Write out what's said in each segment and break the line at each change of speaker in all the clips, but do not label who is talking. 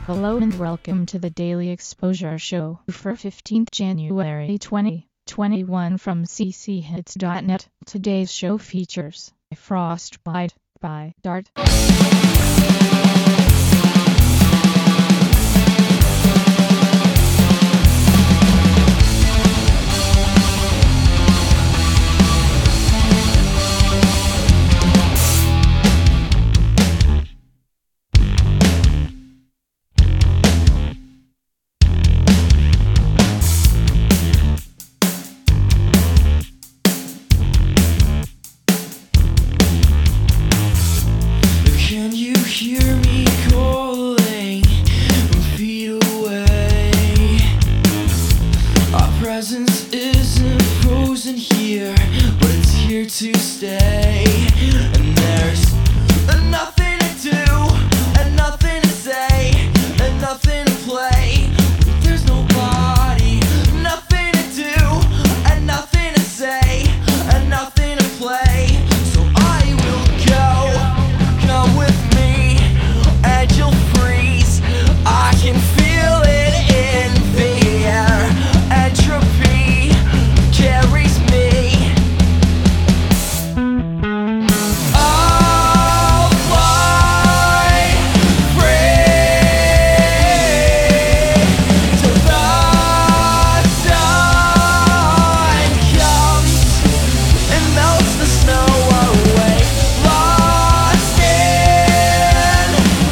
Hello and welcome to the Daily Exposure Show for 15th January 2021 from cchits.net. Today's show features Frostbite by Dart.
Can you hear me calling from feet away? Our presence isn't frozen here, but it's here to stay. And there's nothing to do, and nothing to say, and nothing to play. There's nobody, nothing to do, and nothing to say, and nothing to play. So I will go. Come with me, and you'll freeze. I can feel it in the air. Entropy carries me. I'll fly free till the sun comes and melts the snow away. Lost in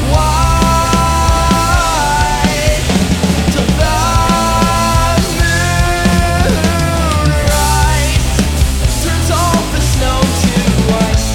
white till the moonrise turns all the snow to ice.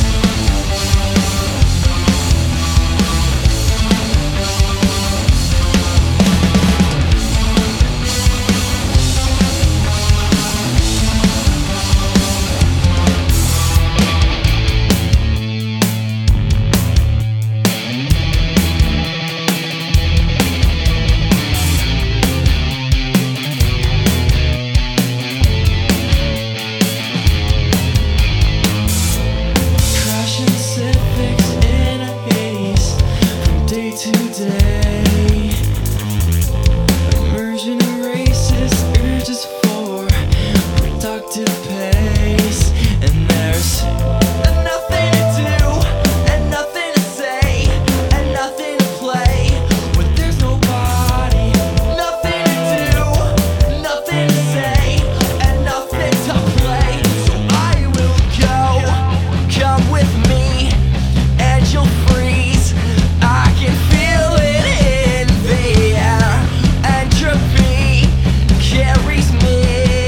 Crashing Civics in a haze from day to day. Immersion erases urges for productive pace. And there's nothing to do, and nothing to say, and nothing to play. When there's nobody, nothing to do, nothing to say, and nothing to play. So I will go. Come with me, and you'll freeze. I can feel it in the air. Entropy carries me.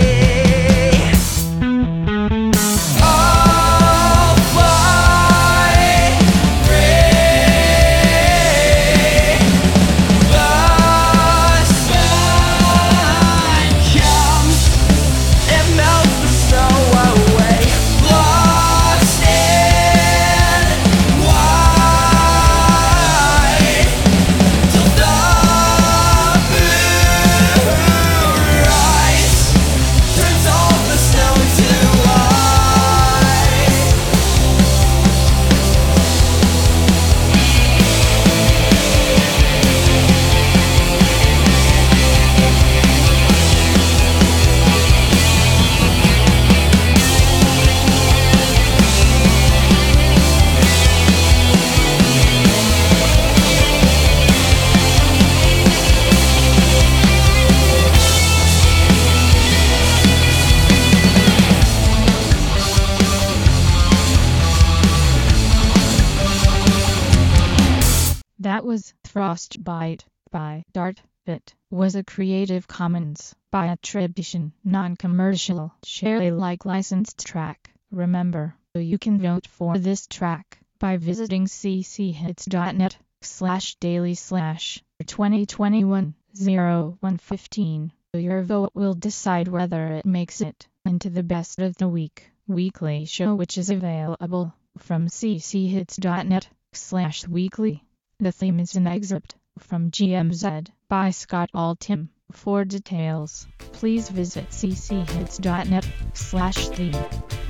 I'll fly free. The sun comes and melts the snow away. Lost in white till the moonrise turns all the snow to ice.
That was Frostbite by Dart. It was a Creative Commons by attribution, non-commercial, share Alike licensed track. Remember, you can vote for this track by visiting cchits.net/daily/2021-0115. Your vote will decide whether it makes it into the best of the week weekly show, which is available from cchits.net/weekly. The theme is an excerpt from GMZ by Scott Altham. For details, please visit cchits.net/theme.